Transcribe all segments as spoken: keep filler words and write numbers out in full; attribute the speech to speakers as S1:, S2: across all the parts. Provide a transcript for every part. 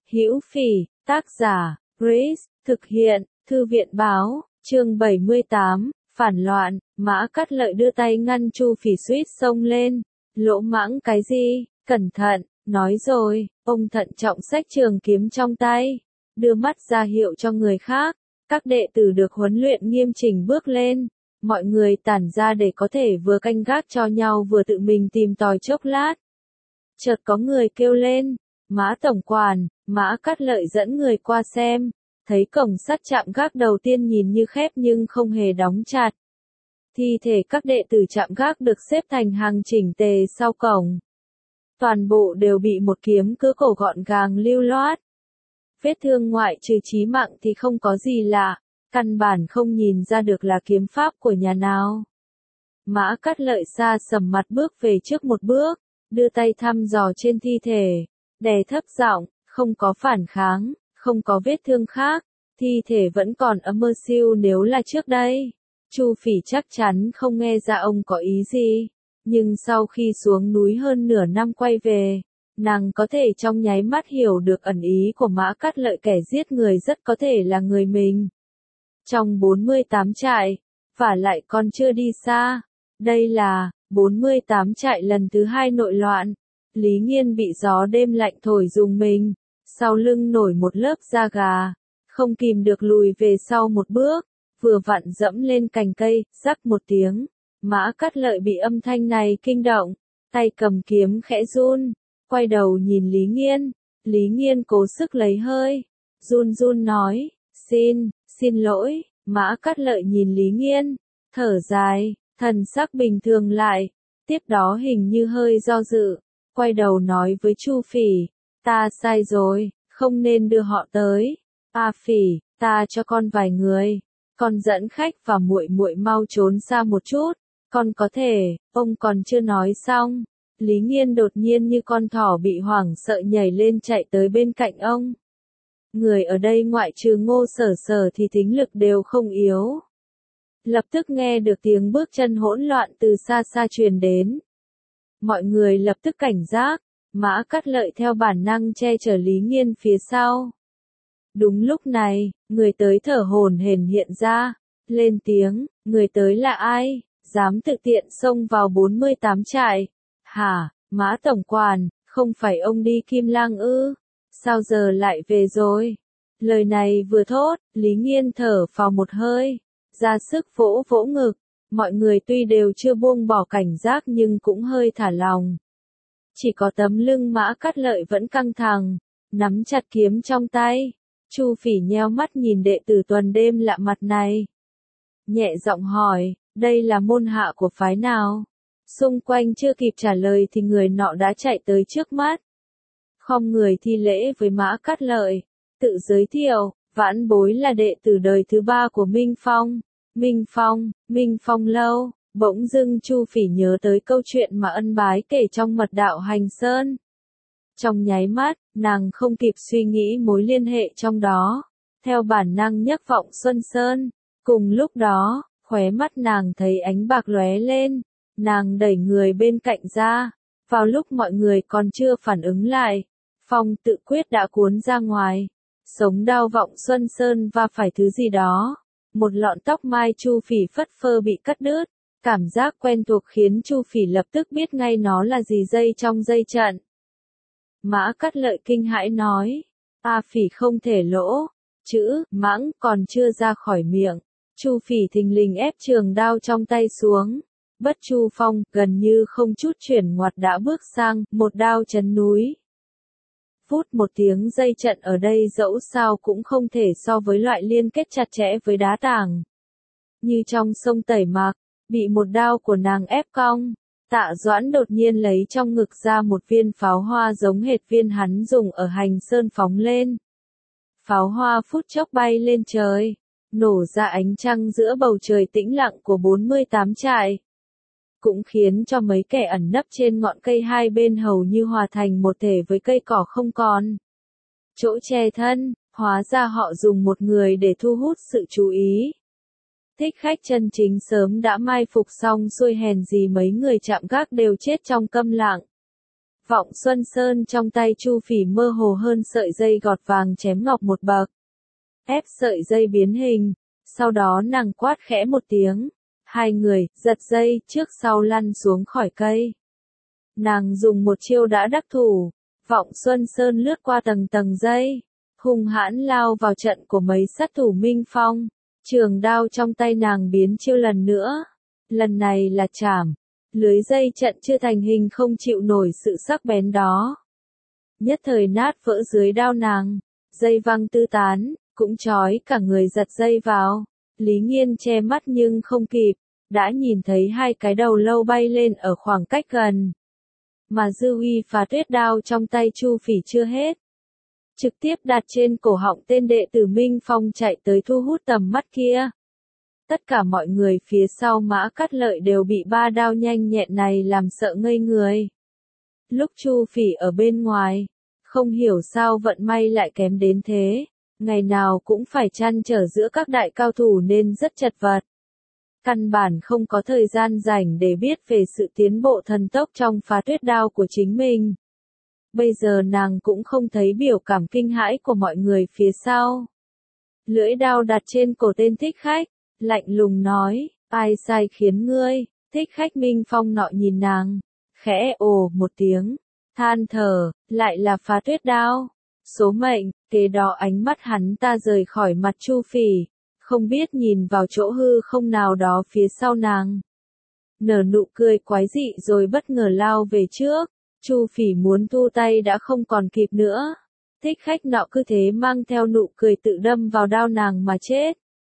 S1: Hữu Phỉ, tác giả, Grace, thực hiện, Thư viện báo, chương bảy mươi tám, phản loạn, Mã Cát Lợi đưa tay ngăn Chu Phỉ suýt xông lên, lỗ mãng cái gì, cẩn thận, nói rồi, ông thận trọng xách trường kiếm trong tay, đưa mắt ra hiệu cho người khác, các đệ tử được huấn luyện nghiêm chỉnh bước lên, mọi người tản ra để có thể vừa canh gác cho nhau vừa tự mình tìm tòi chốc lát. Chợt có người kêu lên, Mã tổng quản, Mã Cát Lợi dẫn người qua xem, thấy cổng sắt trạm gác đầu tiên nhìn như khép nhưng không hề đóng chặt. Thi thể các đệ tử trạm gác được xếp thành hàng chỉnh tề sau cổng. Toàn bộ đều bị một kiếm cứa cổ gọn gàng lưu loát. Vết thương ngoại trừ chí mạng thì không có gì lạ, căn bản không nhìn ra được là kiếm pháp của nhà nào. Mã Cát Lợi xa sầm mặt bước về trước một bước, đưa tay thăm dò trên thi thể, đè thấp giọng, không có phản kháng, không có vết thương khác, thi thể vẫn còn ấm mơ siêu nếu là trước đây. Chu Phỉ chắc chắn không nghe ra ông có ý gì, nhưng sau khi xuống núi hơn nửa năm quay về, nàng có thể trong nháy mắt hiểu được ẩn ý của Mã Cát Lợi, kẻ giết người rất có thể là người mình. Trong bốn mươi tám trại, vả lại còn chưa đi xa, đây là bốn mươi tám trại lần thứ hai nội loạn. Lý Nghiên bị gió đêm lạnh thổi rùng mình, sau lưng nổi một lớp da gà, không kìm được lùi về sau một bước, vừa vặn dẫm lên cành cây, rắc một tiếng. Mã Cát Lợi bị âm thanh này kinh động, tay cầm kiếm khẽ run, quay đầu nhìn Lý Nghiên, Lý Nghiên cố sức lấy hơi, run run nói, xin, xin lỗi. Mã Cát Lợi nhìn Lý Nghiên, thở dài, thần sắc bình thường lại, tiếp đó hình như hơi do dự, quay đầu nói với Chu Phỉ, ta sai rồi, không nên đưa họ tới. A Phỉ, ta cho con vài người, con dẫn khách và muội muội mau trốn xa một chút, con có thể. Ông còn chưa nói xong, Lý Nghiên đột nhiên như con thỏ bị hoảng sợ nhảy lên chạy tới bên cạnh ông. Người ở đây ngoại trừ Ngô Sở Sở thì thính lực đều không yếu. Lập tức nghe được tiếng bước chân hỗn loạn từ xa xa truyền đến. Mọi người lập tức cảnh giác, Mã Cát Lợi theo bản năng che chở Lý Nghiên phía sau. Đúng lúc này, người tới thở hổn hển hiện ra, lên tiếng, người tới là ai, dám tự tiện xông vào bốn mươi tám trại. Hả, Mã tổng quản, không phải ông đi Kim Lang ư, sao giờ lại về rồi? Lời này vừa thốt, Lý Nghiên thở phào một hơi, ra sức vỗ vỗ ngực, mọi người tuy đều chưa buông bỏ cảnh giác nhưng cũng hơi thả lòng. Chỉ có tấm lưng Mã Cát Lợi vẫn căng thẳng, nắm chặt kiếm trong tay. Chu Phỉ nheo mắt nhìn đệ tử tuần đêm lạ mặt này, nhẹ giọng hỏi, đây là môn hạ của phái nào? Xung quanh chưa kịp trả lời thì người nọ đã chạy tới trước mắt. Khom người thi lễ với Mã Cát Lợi, tự giới thiệu, vãn bối là đệ tử đời thứ ba của Minh Phong. Minh Phong, Minh Phong lâu. Bỗng dưng Chu Phỉ nhớ tới câu chuyện mà ân bái kể trong mật đạo Hành Sơn. Trong nháy mắt, nàng không kịp suy nghĩ mối liên hệ trong đó, theo bản năng nhắc vọng Xuân Sơn. Cùng lúc đó, khóe mắt nàng thấy ánh bạc lóe lên, nàng đẩy người bên cạnh ra, vào lúc mọi người còn chưa phản ứng lại, phong tự quyết đã cuốn ra ngoài, sống đao vọng Xuân Sơn va phải thứ gì đó, một lọn tóc mai Chu Phỉ phất phơ bị cắt đứt, cảm giác quen thuộc khiến Chu Phỉ lập tức biết ngay nó là gì dây trong dây trận. Mã Cát Lợi kinh hãi nói, A Phỉ không thể lỗ, chữ mãng còn chưa ra khỏi miệng, Chu Phỉ thình lình ép trường đao trong tay xuống, Bất Chu Phong gần như không chút chuyển ngoặt đã bước sang, một đao chấn núi. Phút một tiếng, dây trận ở đây dẫu sao cũng không thể so với loại liên kết chặt chẽ với đá tảng. Như trong sông Tẩy Mạc, bị một đao của nàng ép cong. Tạ Doãn đột nhiên lấy trong ngực ra một viên pháo hoa giống hệt viên hắn dùng ở Hành Sơn phóng lên. Pháo hoa phút chốc bay lên trời, nổ ra ánh trăng giữa bầu trời tĩnh lặng của bốn mươi tám trại. Cũng khiến cho mấy kẻ ẩn nấp trên ngọn cây hai bên hầu như hòa thành một thể với cây cỏ không còn chỗ che thân, hóa ra họ dùng một người để thu hút sự chú ý. Thích khách chân chính sớm đã mai phục xong xuôi, hèn gì mấy người chạm gác đều chết trong câm lặng. Vọng Xuân Sơn trong tay Chu Phỉ mơ hồ hơn sợi dây gọt vàng chém ngọc một bậc. Ép sợi dây biến hình, sau đó nàng quát khẽ một tiếng. Hai người, giật dây, trước sau lăn xuống khỏi cây. Nàng dùng một chiêu đã đắc thủ. Vọng Xuân Sơn lướt qua tầng tầng dây. Hung hãn lao vào trận của mấy sát thủ Minh Phong. Trường đao trong tay nàng biến chiêu lần nữa. Lần này là chảm. Lưới dây trận chưa thành hình không chịu nổi sự sắc bén đó. Nhất thời nát vỡ dưới đao nàng. Dây văng tứ tán, cũng trói cả người giật dây vào. Lý Nghiên che mắt nhưng không kịp. Đã nhìn thấy hai cái đầu lâu bay lên ở khoảng cách gần. Mà dư uy phá tuyết đao trong tay Chu Phỉ chưa hết. Trực tiếp đặt trên cổ họng tên đệ tử Minh Phong chạy tới thu hút tầm mắt kia. Tất cả mọi người phía sau Mã Cát Lợi đều bị ba đao nhanh nhẹn này làm sợ ngây người. Lúc Chu Phỉ ở bên ngoài, không hiểu sao vận may lại kém đến thế, ngày nào cũng phải trăn trở giữa các đại cao thủ nên rất chật vật. Căn bản không có thời gian rảnh để biết về sự tiến bộ thần tốc trong phá tuyết đao của chính mình. Bây giờ nàng cũng không thấy biểu cảm kinh hãi của mọi người phía sau. Lưỡi đao đặt trên cổ tên thích khách, lạnh lùng nói, ai sai khiến ngươi? Thích khách Minh Phong nọ nhìn nàng, khẽ ồ một tiếng, than thở, lại là phá tuyết đao. Số mệnh, kế đó ánh mắt hắn ta rời khỏi mặt Chu Phỉ, không biết nhìn vào chỗ hư không nào đó phía sau nàng. Nở nụ cười quái dị rồi bất ngờ lao về trước. Chu Phỉ muốn thu tay đã không còn kịp nữa. Thích khách nọ cứ thế mang theo nụ cười tự đâm vào đao nàng mà chết.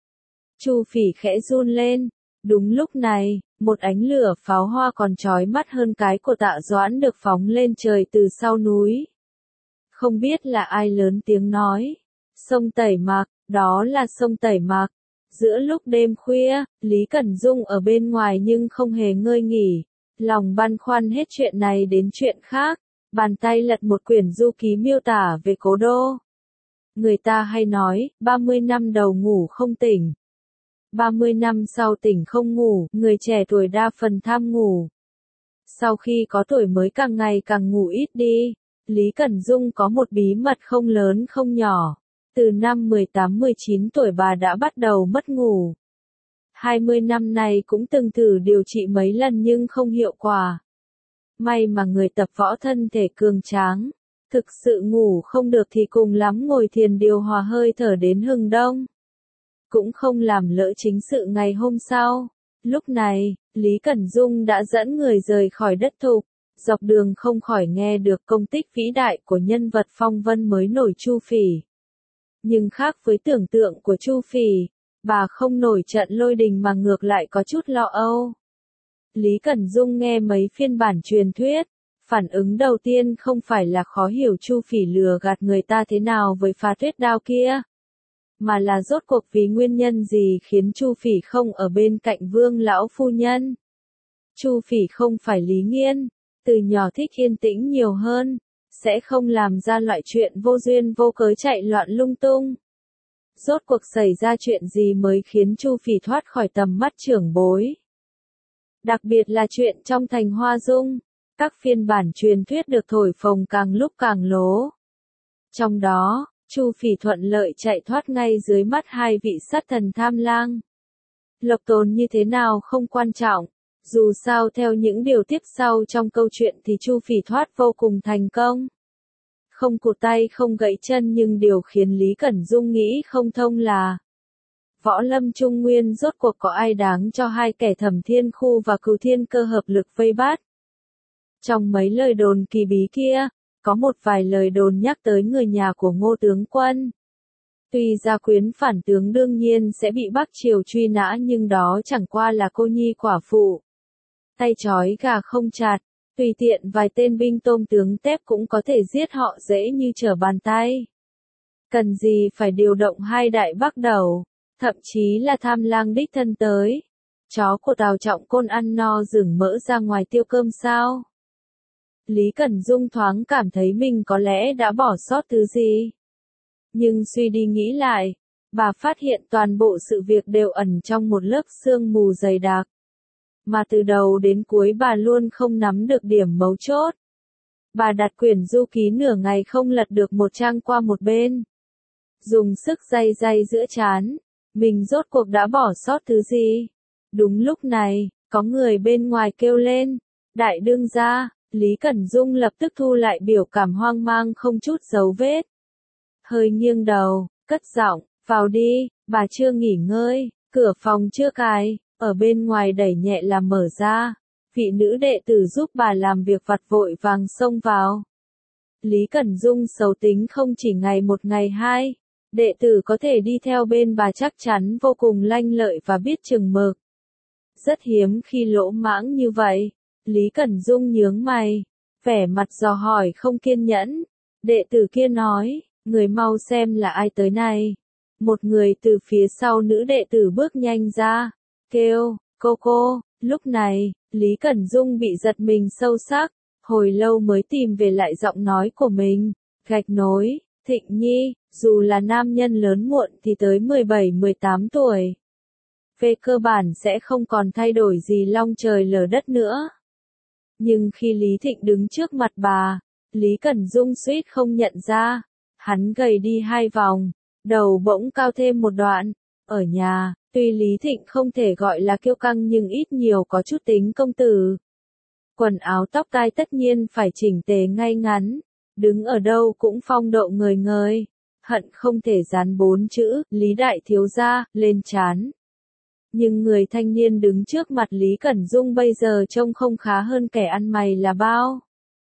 S1: Chu Phỉ khẽ run lên. Đúng lúc này, một ánh lửa pháo hoa còn chói mắt hơn cái của Tạ Doãn được phóng lên trời từ sau núi. Không biết là ai lớn tiếng nói. Sông Tẩy Mạc, đó là sông Tẩy Mạc. Giữa lúc đêm khuya, Lý Cẩn Dung ở bên ngoài nhưng không hề ngơi nghỉ. Lòng băn khoăn hết chuyện này đến chuyện khác, bàn tay lật một quyển du ký miêu tả về cố đô. Người ta hay nói, ba mươi năm đầu ngủ không tỉnh. ba mươi năm sau tỉnh không ngủ, người trẻ tuổi đa phần tham ngủ. Sau khi có tuổi mới càng ngày càng ngủ ít đi, Lý Cẩn Dung có một bí mật không lớn không nhỏ. Từ năm mười tám mười chín tuổi bà đã bắt đầu mất ngủ. hai mươi năm nay cũng từng thử điều trị mấy lần nhưng không hiệu quả. May mà người tập võ thân thể cường tráng. Thực sự ngủ không được thì cùng lắm ngồi thiền điều hòa hơi thở đến hừng đông. Cũng không làm lỡ chính sự ngày hôm sau. Lúc này, Lý Cẩn Dung đã dẫn người rời khỏi đất thục. Dọc đường không khỏi nghe được công tích vĩ đại của nhân vật phong vân mới nổi Chu Phỉ. Nhưng khác với tưởng tượng của Chu Phỉ, bà không nổi trận lôi đình mà ngược lại có chút lo âu. Lý Cẩn Dung nghe mấy phiên bản truyền thuyết, phản ứng đầu tiên không phải là khó hiểu Chu Phỉ lừa gạt người ta thế nào với phá tuyết đao kia, mà là rốt cuộc vì nguyên nhân gì khiến Chu Phỉ không ở bên cạnh Vương lão phu nhân. Chu Phỉ không phải Lý Nghiên, từ nhỏ thích yên tĩnh nhiều hơn, sẽ không làm ra loại chuyện vô duyên vô cớ chạy loạn lung tung. Rốt cuộc xảy ra chuyện gì mới khiến Chu Phỉ thoát khỏi tầm mắt trưởng bối. Đặc biệt là chuyện trong thành Hoa Dung, các phiên bản truyền thuyết được thổi phồng càng lúc càng lố. Trong đó, Chu Phỉ thuận lợi chạy thoát ngay dưới mắt hai vị sát thần tham lang. Lộc tồn như thế nào không quan trọng, dù sao theo những điều tiếp sau trong câu chuyện thì Chu Phỉ thoát vô cùng thành công. Không cụt tay không gãy chân, nhưng điều khiến Lý Cẩn Dung nghĩ không thông là võ lâm Trung Nguyên rốt cuộc có ai đáng cho hai kẻ Thẩm Thiên Khu và Cửu Thiên Cơ hợp lực vây bắt. Trong mấy lời đồn kỳ bí kia, có một vài lời đồn nhắc tới người nhà của Ngô tướng quân. Tuy gia quyến phản tướng đương nhiên sẽ bị Bắc Triều truy nã, nhưng đó chẳng qua là cô nhi quả phụ. Tay trói gà không chặt, tùy tiện vài tên binh tôm tướng tép cũng có thể giết họ dễ như trở bàn tay. Cần gì phải điều động hai đại bắc đầu, thậm chí là tham lang đích thân tới. Chó của Tào Trọng Côn ăn no rừng mỡ ra ngoài tiêu cơm sao? Lý Cẩn Dung thoáng cảm thấy mình có lẽ đã bỏ sót thứ gì. Nhưng suy đi nghĩ lại, bà phát hiện toàn bộ sự việc đều ẩn trong một lớp sương mù dày đặc. Mà từ đầu đến cuối bà luôn không nắm được điểm mấu chốt. Bà đặt quyển du ký nửa ngày không lật được một trang qua một bên. Dùng sức day day giữa trán. Mình rốt cuộc đã bỏ sót thứ gì? Đúng lúc này, có người bên ngoài kêu lên. Đại đương gia, Lý Cẩn Dung lập tức thu lại biểu cảm hoang mang không chút dấu vết. Hơi nghiêng đầu, cất giọng, vào đi, bà chưa nghỉ ngơi, cửa phòng chưa cài, ở bên ngoài đẩy nhẹ làm mở ra. Vị nữ đệ tử giúp bà làm việc vặt vội vàng xông vào. Lý Cẩn Dung xấu tính không chỉ ngày một ngày hai. Đệ tử có thể đi theo bên bà chắc chắn vô cùng lanh lợi và biết chừng mực. Rất hiếm khi lỗ mãng như vậy. Lý Cẩn Dung nhướng mày, vẻ mặt dò hỏi không kiên nhẫn. Đệ tử kia nói, người mau xem là ai tới này. Một người từ phía sau nữ đệ tử bước nhanh ra, kêu, cô cô. Lúc này, Lý Cẩn Dung bị giật mình sâu sắc, hồi lâu mới tìm về lại giọng nói của mình. Gạch nối, Thịnh Nhi, dù là nam nhân lớn muộn thì tới mười bảy mười tám tuổi. Về cơ bản sẽ không còn thay đổi gì long trời lở đất nữa. Nhưng khi Lý Thịnh đứng trước mặt bà, Lý Cẩn Dung suýt không nhận ra. Hắn gầy đi hai vòng, đầu bỗng cao thêm một đoạn. Ở nhà, tuy Lý Thịnh không thể gọi là kiêu căng nhưng ít nhiều có chút tính công tử. Quần áo tóc tai tất nhiên phải chỉnh tề ngay ngắn. Đứng ở đâu cũng phong độ ngời ngời. Hận không thể dán bốn chữ, Lý Đại Thiếu Gia, lên trán. Nhưng người thanh niên đứng trước mặt Lý Cẩn Dung bây giờ trông không khá hơn kẻ ăn mày là bao.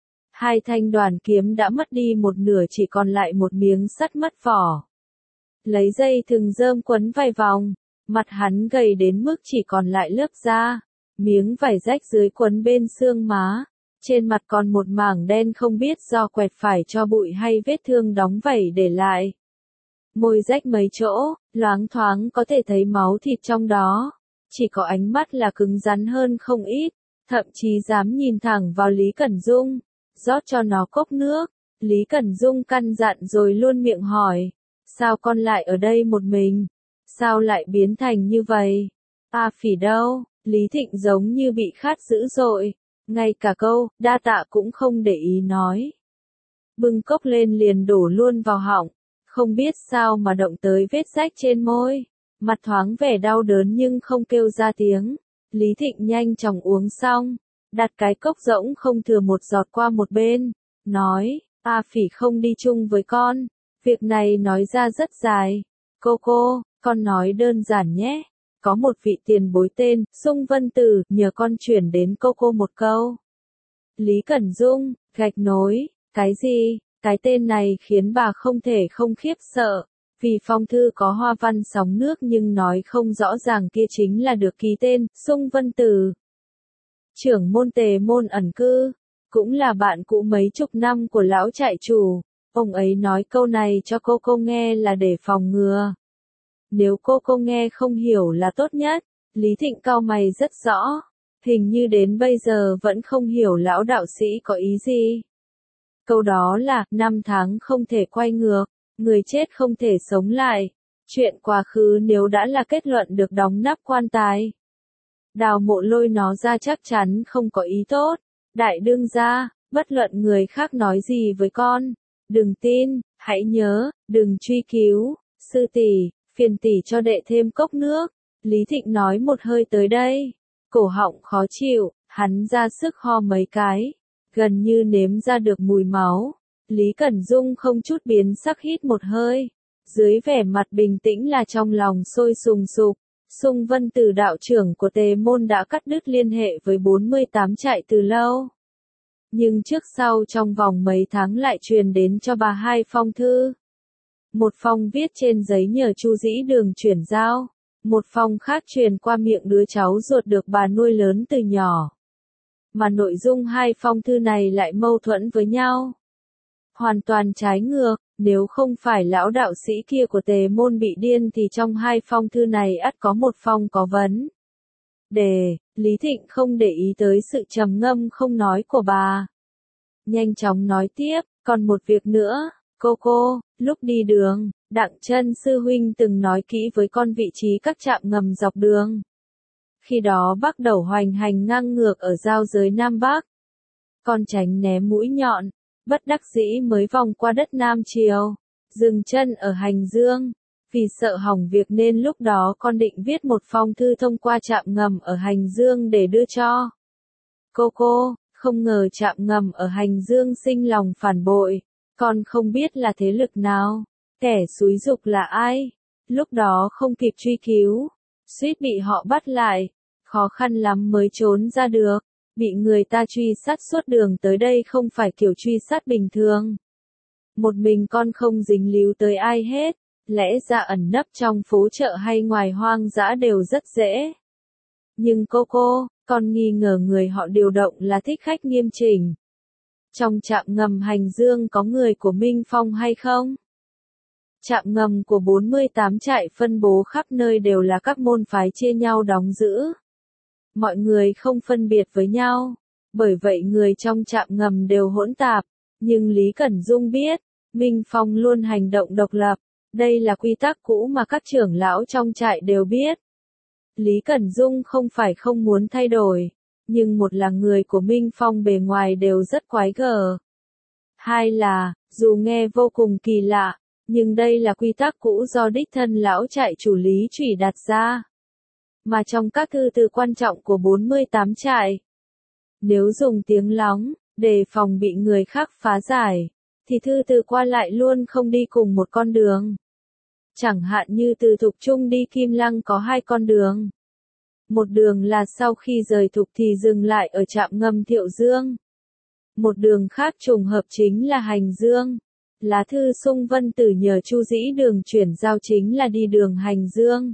S1: Hai thanh đoàn kiếm đã mất đi một nửa chỉ còn lại một miếng sắt mất vỏ. Lấy dây thừng rơm quấn vài vòng, mặt hắn gầy đến mức chỉ còn lại lớp da, miếng vải rách dưới quấn bên xương má. Trên mặt còn một mảng đen không biết do quẹt phải cho bụi hay vết thương đóng vảy để lại. Môi rách mấy chỗ, loáng thoáng có thể thấy máu thịt trong đó. Chỉ có ánh mắt là cứng rắn hơn không ít, thậm chí dám nhìn thẳng vào Lý Cẩn Dung, rót cho nó cốc nước. Lý Cẩn Dung căn dặn rồi luôn miệng hỏi, sao con lại ở đây một mình? Sao lại biến thành như vậy? A Phỉ đâu? Lý Thịnh giống như bị khát dữ dội, ngay cả câu đa tạ cũng không để ý nói. Bưng cốc lên liền đổ luôn vào họng. Không biết sao mà động tới vết rách trên môi. Mặt thoáng vẻ đau đớn nhưng không kêu ra tiếng. Lý Thịnh nhanh chóng uống xong. Đặt cái cốc rỗng không thừa một giọt qua một bên. Nói, A Phỉ không đi chung với con. Việc này nói ra rất dài. Cô cô, con nói đơn giản nhé. Có một vị tiền bối tên, Sung Vân Tử, nhờ con chuyển đến cô cô một câu. Lý Cẩn Dung, gạch nối, cái gì? Cái tên này khiến bà không thể không khiếp sợ, vì phong thư có hoa văn sóng nước nhưng nói không rõ ràng kia chính là được ký tên, Sung Vân Tử. Trưởng môn Tề Môn ẩn cư, cũng là bạn cũ mấy chục năm của lão trại chủ, ông ấy nói câu này cho cô cô nghe là để phòng ngừa. Nếu cô cô nghe không hiểu là tốt nhất, Lý Thịnh cau mày rất rõ, hình như đến bây giờ vẫn không hiểu lão đạo sĩ có ý gì. Câu đó là, năm tháng không thể quay ngược, người chết không thể sống lại. Chuyện quá khứ nếu đã là kết luận được đóng nắp quan tài. Đào Mộ lôi nó ra chắc chắn không có ý tốt. Đại đương gia, bất luận người khác nói gì với con. Đừng tin, hãy nhớ, đừng truy cứu. Sư tỷ, phiền tỷ cho đệ thêm cốc nước. Lý Thịnh nói một hơi tới đây. Cổ họng khó chịu, hắn ra sức ho mấy cái. Gần như nếm ra được mùi máu. Lý Cẩn Dung không chút biến sắc hít một hơi. Dưới vẻ mặt bình tĩnh là trong lòng sôi sùng sục. Sung Vân Tử đạo trưởng của Tề Môn đã cắt đứt liên hệ với bốn mươi tám trại từ lâu. Nhưng trước sau trong vòng mấy tháng lại truyền đến cho bà hai phong thư. Một phong viết trên giấy nhờ Chu Dĩ Đường chuyển giao. Một phong khác truyền qua miệng đứa cháu ruột được bà nuôi lớn từ nhỏ. Mà nội dung hai phong thư này lại mâu thuẫn với nhau. Hoàn toàn trái ngược, nếu không phải lão đạo sĩ kia của Tề Môn bị điên thì trong hai phong thư này ắt có một phong có vấn đề. Lý Thịnh không để ý tới sự trầm ngâm không nói của bà. Nhanh chóng nói tiếp, còn một việc nữa, cô cô, lúc đi đường, Đặng Chân sư huynh từng nói kỹ với con vị trí các trạm ngầm dọc đường. Khi đó bắt đầu hoành hành ngang ngược ở giao giới Nam Bắc. Con tránh né mũi nhọn, bất đắc dĩ mới vòng qua đất Nam Triều, dừng chân ở Hành Dương. Vì sợ hỏng việc nên lúc đó con định viết một phong thư thông qua trạm ngầm ở Hành Dương để đưa cho cô cô, không ngờ trạm ngầm ở Hành Dương sinh lòng phản bội, con không biết là thế lực nào, kẻ xúi giục là ai, lúc đó không kịp truy cứu, suýt bị họ bắt lại, khó khăn lắm mới trốn ra được, bị người ta truy sát suốt đường tới đây không phải kiểu truy sát bình thường. Một mình con không dính líu tới ai hết. Lẽ ra ẩn nấp trong phố chợ hay ngoài hoang dã đều rất dễ. Nhưng cô cô, con nghi ngờ người họ điều động là thích khách nghiêm chỉnh. Trong trạm ngầm Hành Dương có người của Minh Phong hay không? Trạm ngầm của bốn mươi tám trại phân bố khắp nơi đều là các môn phái chia nhau đóng giữ. Mọi người không phân biệt với nhau, bởi vậy người trong trạm ngầm đều hỗn tạp. Nhưng Lý Cẩn Dung biết, Minh Phong luôn hành động độc lập. Đây là quy tắc cũ mà các trưởng lão trong trại đều biết. Lý Cẩn Dung không phải không muốn thay đổi, nhưng một là người của Minh Phong bề ngoài đều rất quái gở. Hai là, dù nghe vô cùng kỳ lạ, nhưng đây là quy tắc cũ do đích thân lão trại chủ Lý Chủy đặt ra. Mà trong các thư từ quan trọng của bốn mươi tám trại, nếu dùng tiếng lóng, đề phòng bị người khác phá giải, thì thư từ qua lại luôn không đi cùng một con đường. Chẳng hạn như từ Thục Trung đi Kim Lăng có hai con đường. Một đường là sau khi rời Thục thì dừng lại ở trạm ngầm Thiệu Dương. Một đường khác trùng hợp chính là Hành Dương. Lá thư Sung Vân Tử nhờ Chu Dĩ Đường chuyển giao chính là đi đường Hành Dương.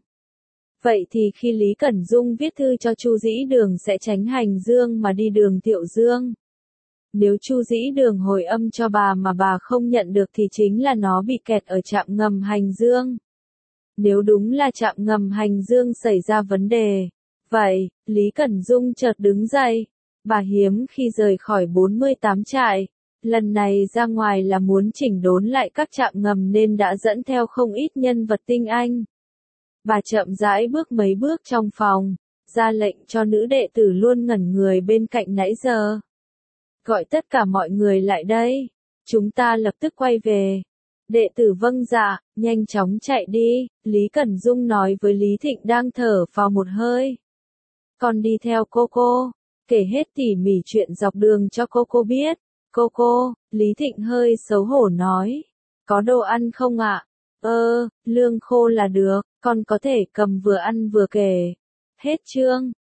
S1: Vậy thì khi Lý Cẩn Dung viết thư cho Chu Dĩ Đường sẽ tránh Hành Dương mà đi đường Thiệu Dương. Nếu Chu Dĩ Đường hồi âm cho bà mà bà không nhận được thì chính là nó bị kẹt ở trạm ngầm Hành Dương. Nếu đúng là trạm ngầm Hành Dương xảy ra vấn đề, vậy, Lý Cẩn Dung chợt đứng dậy. Bà hiếm khi rời khỏi bốn mươi tám trại, lần này ra ngoài là muốn chỉnh đốn lại các trạm ngầm nên đã dẫn theo không ít nhân vật tinh anh. Bà chậm rãi bước mấy bước trong phòng, ra lệnh cho nữ đệ tử luôn ngẩn người bên cạnh nãy giờ. Gọi tất cả mọi người lại đây, chúng ta lập tức quay về. Đệ tử vâng dạ, nhanh chóng chạy đi, Lý Cẩn Dung nói với Lý Thịnh đang thở vào một hơi. Con đi theo cô cô, kể hết tỉ mỉ chuyện dọc đường cho cô cô biết. Cô cô, Lý Thịnh hơi xấu hổ nói, có đồ ăn không ạ? Ơ, lương khô là được, con có thể cầm vừa ăn vừa kể. Hết chương.